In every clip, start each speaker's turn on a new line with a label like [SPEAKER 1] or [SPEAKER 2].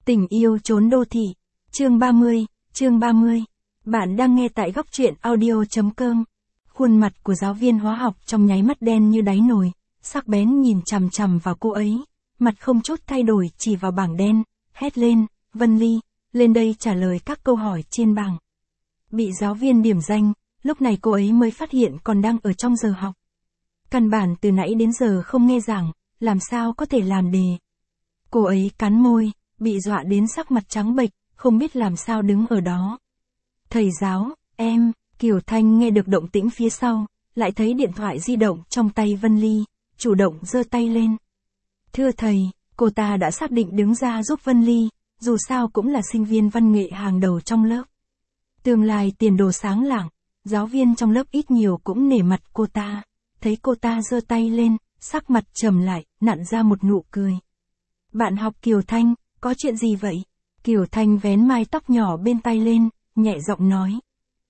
[SPEAKER 1] Tình yêu trốn đô thị. Chương 30. Bạn đang nghe tại góc truyện audio.com. Khuôn mặt của giáo viên hóa học trong nháy mắt đen như đáy nồi, sắc bén nhìn chằm chằm vào cô ấy, mặt không chút thay đổi chỉ vào bảng đen, hét lên, Vân Ly, lên đây trả lời các câu hỏi trên bảng. Bị giáo viên điểm danh, lúc này cô ấy mới phát hiện còn đang ở trong giờ học. Căn bản từ nãy đến giờ không nghe giảng, làm sao có thể làm đề. Cô ấy cắn môi, bị dọa đến sắc mặt trắng bệch, không biết làm sao đứng ở đó. Thầy giáo, em, Kiều Thanh nghe được động tĩnh phía sau, lại thấy điện thoại di động trong tay Vân Ly, chủ động giơ tay lên. Thưa thầy, cô ta đã xác định đứng ra giúp Vân Ly, dù sao cũng là sinh viên văn nghệ hàng đầu trong lớp. Tương lai tiền đồ sáng lạng, giáo viên trong lớp ít nhiều cũng nể mặt cô ta, thấy cô ta giơ tay lên, sắc mặt trầm lại, nặn ra một nụ cười. Bạn học Kiều Thanh, có chuyện gì vậy? Kiều Thanh vén mái tóc nhỏ bên tai lên, nhẹ giọng nói.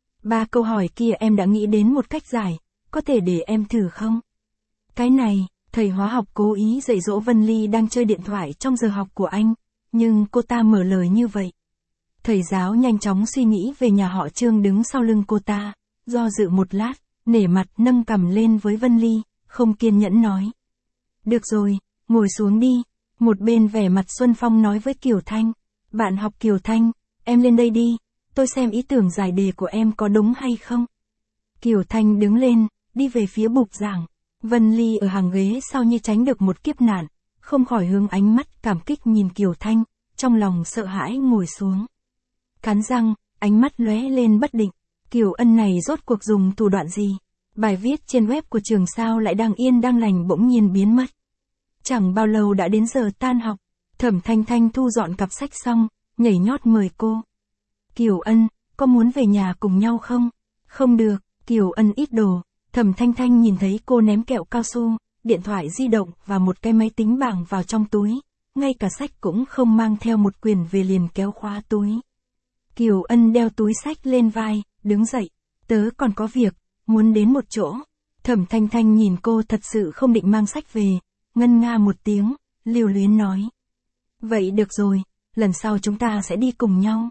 [SPEAKER 1] 3 câu hỏi kia em đã nghĩ đến một cách giải, có thể để em thử không? Cái này, thầy hóa học cố ý dạy dỗ Vân Ly đang chơi điện thoại trong giờ học của anh, nhưng cô ta mở lời như vậy. Thầy giáo nhanh chóng suy nghĩ về nhà họ Trương đứng sau lưng cô ta, do dự một lát, nể mặt nâng cằm lên với Vân Ly, không kiên nhẫn nói. Được rồi, ngồi xuống đi. Một bên vẻ mặt Xuân Phong nói với Kiều Thanh. Bạn học Kiều Thanh, em lên đây đi, tôi xem ý tưởng giải đề của em có đúng hay không. Kiều Thanh đứng lên, đi về phía bục giảng. Vân Ly ở hàng ghế sau như tránh được một kiếp nạn, không khỏi hướng ánh mắt cảm kích nhìn Kiều Thanh, trong lòng sợ hãi ngồi xuống. Cắn răng, ánh mắt lóe lên bất định, Kiều Ân này rốt cuộc dùng thủ đoạn gì? Bài viết trên web của trường sao lại đang yên đang lành bỗng nhiên biến mất. Chẳng bao lâu đã đến giờ tan học, Thẩm Thanh Thanh thu dọn cặp sách xong, nhảy nhót mời cô. Kiều Ân, có muốn về nhà cùng nhau không? Không được, Kiều Ân ít đồ. Thẩm Thanh Thanh nhìn thấy cô ném kẹo cao su, điện thoại di động và một cái máy tính bảng vào trong túi, ngay cả sách cũng không mang theo một quyển về liền kéo khóa túi. Kiều Ân đeo túi sách lên vai, đứng dậy, tớ còn có việc, muốn đến một chỗ. Thẩm Thanh Thanh nhìn cô thật sự không định mang sách về, ngân nga một tiếng, lưu luyến nói. Vậy được rồi, lần sau chúng ta sẽ đi cùng nhau.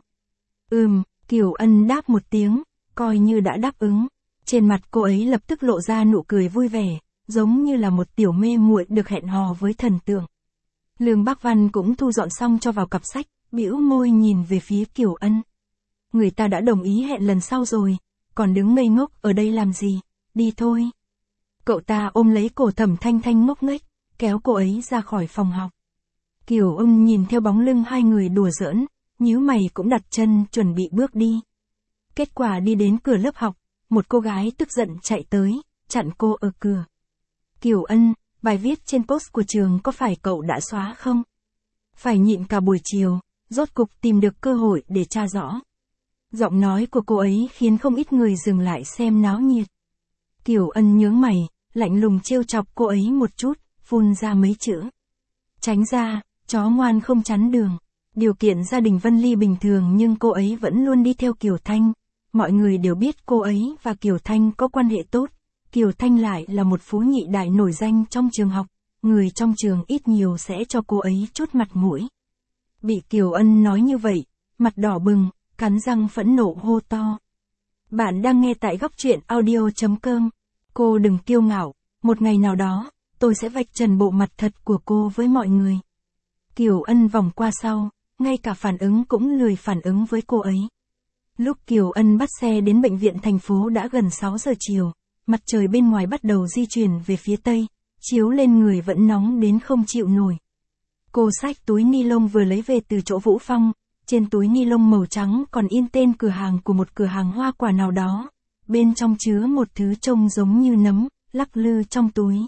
[SPEAKER 1] Kiều Ân đáp một tiếng, coi như đã đáp ứng. Trên mặt cô ấy lập tức lộ ra nụ cười vui vẻ, giống như là một tiểu mê muội được hẹn hò với thần tượng. Lương Bác Văn cũng thu dọn xong cho vào cặp sách, bĩu môi nhìn về phía Kiều Ân. Người ta đã đồng ý hẹn lần sau rồi, còn đứng ngây ngốc ở đây làm gì, đi thôi. Cậu ta ôm lấy cổ Thẩm Thanh Thanh ngốc nghếch, kéo cô ấy ra khỏi phòng học. Kiều Ân nhìn theo bóng lưng hai người đùa giỡn, nhíu mày cũng đặt chân chuẩn bị bước đi. Kết quả đi đến cửa lớp học, một cô gái tức giận chạy tới, chặn cô ở cửa. Kiều Ân, bài viết trên post của trường có phải cậu đã xóa không? Phải nhịn cả buổi chiều, rốt cục tìm được cơ hội để tra rõ. Giọng nói của cô ấy khiến không ít người dừng lại xem náo nhiệt. Kiều Ân nhướng mày, lạnh lùng trêu chọc cô ấy một chút, phun ra mấy chữ. Tránh ra, chó ngoan không chắn đường. Điều kiện gia đình Vân Ly bình thường nhưng cô ấy vẫn luôn đi theo Kiều Thanh. Mọi người đều biết cô ấy và Kiều Thanh có quan hệ tốt. Kiều Thanh lại là một phú nhị đại nổi danh trong trường học. Người trong trường ít nhiều sẽ cho cô ấy chút mặt mũi. Bị Kiều Ân nói như vậy, mặt đỏ bừng, cắn răng phẫn nộ hô to. Bạn đang nghe tại góc truyện audio.com. Cô đừng kiêu ngạo, một ngày nào đó, tôi sẽ vạch trần bộ mặt thật của cô với mọi người. Kiều Ân vòng qua sau, ngay cả phản ứng cũng lười phản ứng với cô ấy. Lúc Kiều Ân bắt xe đến bệnh viện thành phố đã gần 6 giờ chiều, mặt trời bên ngoài bắt đầu di chuyển về phía tây, chiếu lên người vẫn nóng đến không chịu nổi. Cô xách túi ni lông vừa lấy về từ chỗ Vũ Phong, trên túi ni lông màu trắng còn in tên cửa hàng của một cửa hàng hoa quả nào đó, bên trong chứa một thứ trông giống như nấm, lắc lư trong túi.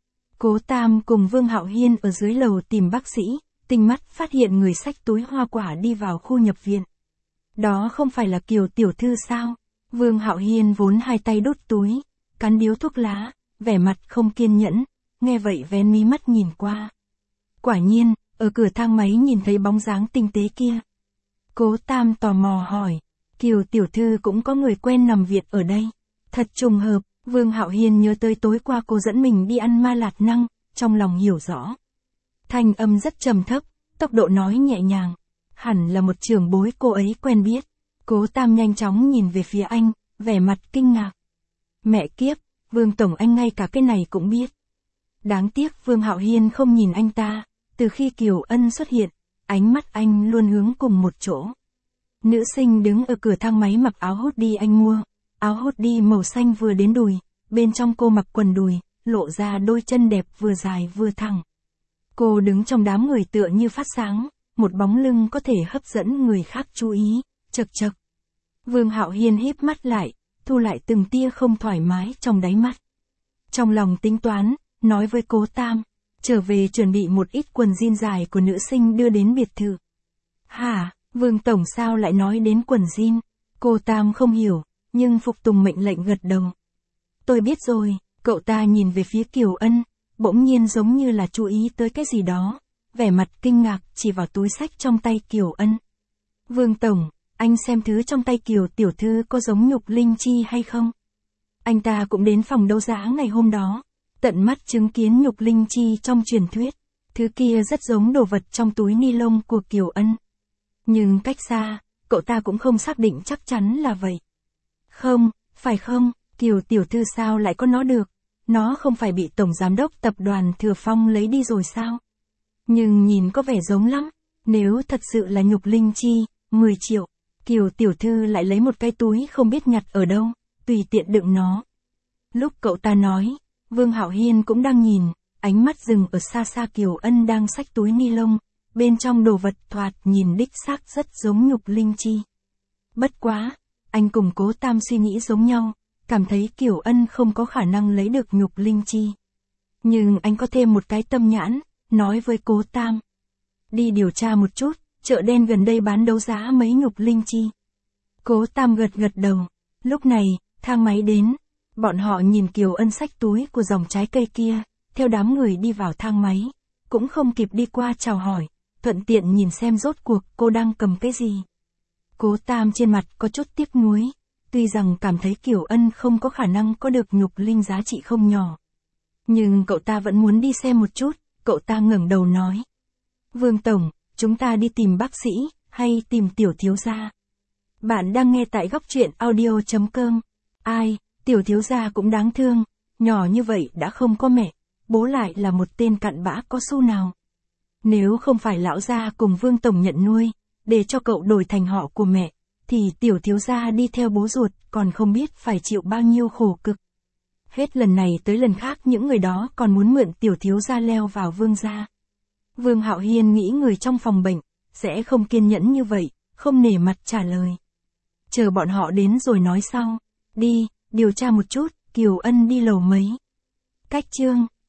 [SPEAKER 1] Cố Tam cùng Vương Hạo Hiên ở dưới lầu tìm bác sĩ, tinh mắt phát hiện người xách túi hoa quả đi vào khu nhập viện. Đó không phải là Kiều tiểu thư sao? Vương Hạo Hiên vốn hai tay đút túi, cắn điếu thuốc lá, vẻ mặt không kiên nhẫn, nghe vậy vén mí mắt nhìn qua. Quả nhiên, ở cửa thang máy nhìn thấy bóng dáng tinh tế kia. Cố Tam tò mò hỏi, Kiều tiểu thư cũng có người quen nằm viện ở đây. Thật trùng hợp, Vương Hạo Hiên nhớ tới tối qua cô dẫn mình đi ăn ma lạt năng, trong lòng hiểu rõ. Thanh âm rất trầm thấp, tốc độ nói nhẹ nhàng. Hẳn là một trưởng bối cô ấy quen biết. Cố Tam nhanh chóng nhìn về phía anh, vẻ mặt kinh ngạc. Mẹ kiếp, Vương Tổng anh ngay cả cái này cũng biết. Đáng tiếc Vương Hạo Hiên không nhìn anh ta, từ khi Kiều Ân xuất hiện, ánh mắt anh luôn hướng cùng một chỗ. Nữ sinh đứng ở cửa thang máy mặc áo hoodie anh mua, áo hoodie màu xanh vừa đến đùi, bên trong cô mặc quần đùi, lộ ra đôi chân đẹp vừa dài vừa thẳng. Cô đứng trong đám người tựa như phát sáng, một bóng lưng có thể hấp dẫn người khác chú ý, chật chật. Vương Hạo Hiên híp mắt lại, thu lại từng tia không thoải mái trong đáy mắt. Trong lòng tính toán, nói với Cố Tam, trở về chuẩn bị một ít quần jean dài của nữ sinh đưa đến biệt thự. Hả, Vương Tổng sao lại nói đến quần jean? Cô Tam không hiểu, nhưng phục tùng mệnh lệnh gật đầu. Tôi biết rồi, cậu ta nhìn về phía Kiều Ân, bỗng nhiên giống như là chú ý tới cái gì đó, vẻ mặt kinh ngạc chỉ vào túi xách trong tay Kiều Ân. Vương Tổng, anh xem thứ trong tay Kiều tiểu thư có giống Nhục Linh Chi hay không? Anh ta cũng đến phòng đấu giá ngày hôm đó, tận mắt chứng kiến Nhục Linh Chi trong truyền thuyết, thứ kia rất giống đồ vật trong túi ni lông của Kiều Ân. Nhưng cách xa, cậu ta cũng không xác định chắc chắn là vậy. Không, phải không, Kiều tiểu thư sao lại có nó được? Nó không phải bị Tổng Giám đốc Tập đoàn Thừa Phong lấy đi rồi sao? Nhưng nhìn có vẻ giống lắm, nếu thật sự là Nhục Linh Chi, 10 triệu, Kiều tiểu thư lại lấy một cái túi không biết nhặt ở đâu, tùy tiện đựng nó. Lúc cậu ta nói, Vương Hạo Hiên cũng đang nhìn, ánh mắt dừng ở xa xa Kiều Ân đang xách túi ni lông, bên trong đồ vật thoạt nhìn đích xác rất giống Nhục Linh Chi. Bất quá, anh cùng Cố Tam suy nghĩ giống nhau, cảm thấy Kiều Ân không có khả năng lấy được Nhục Linh Chi. Nhưng anh có thêm một cái tâm nhãn, nói với Cố Tam. Đi điều tra một chút, chợ đen gần đây bán đấu giá mấy Nhục Linh Chi. Cố Tam gật gật đầu. Lúc này, thang máy đến. Bọn họ nhìn Kiều Ân xách túi của dòng trái cây kia, theo đám người đi vào thang máy. Cũng không kịp đi qua chào hỏi, thuận tiện nhìn xem rốt cuộc cô đang cầm cái gì. Cố Tam trên mặt có chút tiếc nuối, tuy rằng cảm thấy Kiều Ân không có khả năng có được Nhục Linh giá trị không nhỏ. Nhưng cậu ta vẫn muốn đi xem một chút, cậu ta ngẩng đầu nói. Vương Tổng, chúng ta đi tìm bác sĩ, hay tìm tiểu thiếu gia? Bạn đang nghe tại góc truyện audio.com. Ai, tiểu thiếu gia cũng đáng thương, nhỏ như vậy đã không có mẹ, bố lại là một tên cặn bã có xu nào. Nếu không phải lão gia cùng Vương Tổng nhận nuôi, để cho cậu đổi thành họ của mẹ, thì tiểu thiếu gia đi theo bố ruột còn không biết phải chịu bao nhiêu khổ cực. Hết lần này tới lần khác những người đó còn muốn mượn tiểu thiếu gia leo vào Vương gia. Vương Hạo Hiên nghĩ người trong phòng bệnh sẽ không kiên nhẫn như vậy, không nể mặt trả lời. Chờ bọn họ đến rồi nói sau. Đi, điều tra một chút, Kiều Ân đi lầu mấy. Cách chương